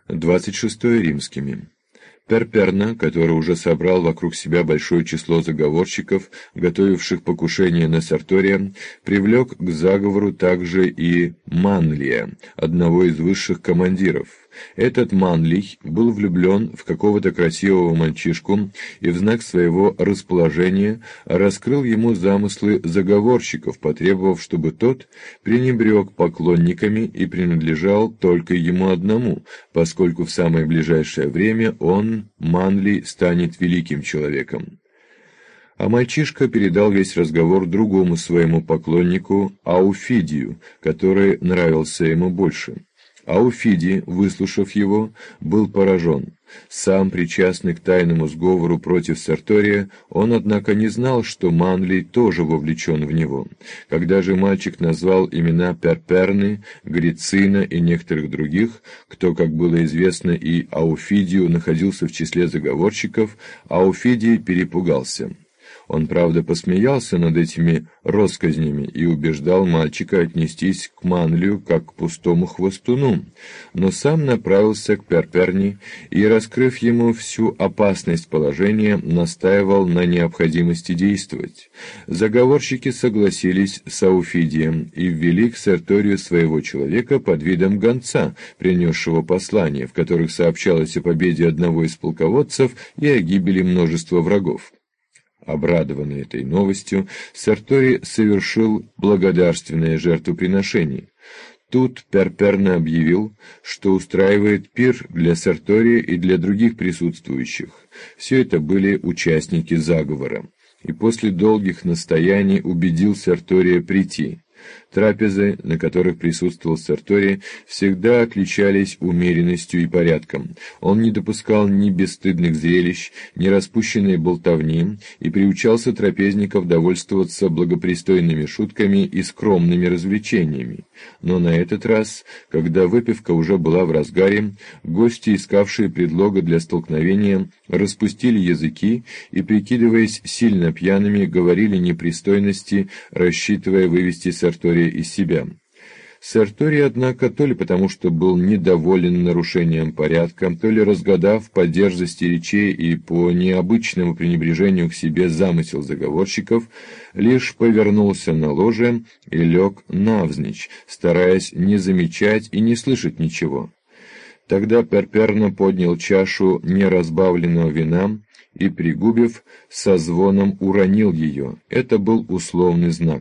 26 римскими. Перперна, который уже собрал вокруг себя большое число заговорщиков, готовивших покушение на Сертория, привлек к заговору также и Манлия, одного из высших командиров. Этот Манлий был влюблен в какого-то красивого мальчишку и в знак своего расположения раскрыл ему замыслы заговорщиков, потребовав, чтобы тот пренебрег поклонниками и принадлежал только ему одному, поскольку в самое ближайшее время он, Манлий, станет великим человеком. А мальчишка передал весь разговор другому своему поклоннику, Ауфидию, который нравился ему больше. Ауфидий, выслушав его, был поражен. Сам причастный к тайному сговору против Сертория, он, однако, не знал, что Манлий тоже вовлечен в него. Когда же мальчик назвал имена Перперны, Грицина и некоторых других, кто, как было известно, и Ауфидию находился в числе заговорщиков, Ауфидий перепугался. Он, правда, посмеялся над этими россказнями и убеждал мальчика отнестись к Манлию как к пустому хвостуну, но сам направился к Перперне и, раскрыв ему всю опасность положения, настаивал на необходимости действовать. Заговорщики согласились с Ауфидием и ввели к Серторию своего человека под видом гонца, принесшего послания, в которых сообщалось о победе одного из полководцев и о гибели множества врагов. Обрадованный этой новостью, Серторий совершил благодарственное жертвоприношение. Тут Перперна объявил, что устраивает пир для Сертория и для других присутствующих. Все это были участники заговора. И после долгих настояний убедил Сертория прийти. Трапезы, на которых присутствовал Серторий, всегда отличались умеренностью и порядком. Он не допускал ни бесстыдных зрелищ, ни распущенной болтовни и приучался трапезников довольствоваться благопристойными шутками и скромными развлечениями. Но на этот раз, когда выпивка уже была в разгаре, гости, искавшие предлога для столкновения, распустили языки и, прикидываясь сильно пьяными, говорили непристойности, рассчитывая вывести Сертория из себя. Серторий, однако, то ли потому, что был недоволен нарушением порядка, то ли разгадав по дерзости речей и по необычному пренебрежению к себе замысел заговорщиков, лишь повернулся на ложе и лег навзничь, стараясь не замечать и не слышать ничего. Тогда Перперна поднял чашу неразбавленного вина и, пригубив, со звоном уронил ее. Это был условный знак.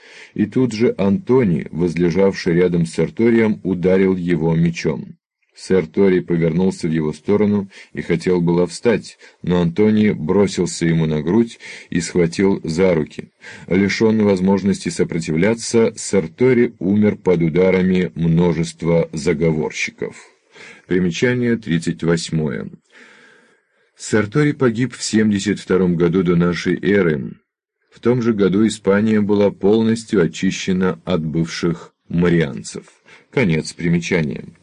И тут же Антоний, возлежавший рядом с Серторием, ударил его мечом. Серторий повернулся в его сторону и хотел было встать, но Антоний бросился ему на грудь и схватил за руки. Лишенный возможности сопротивляться, Серторий умер под ударами множества заговорщиков. Примечание 38. Серторий погиб в 72 году до нашей эры. В том же году Испания была полностью очищена от бывших марианцев. Конец примечания.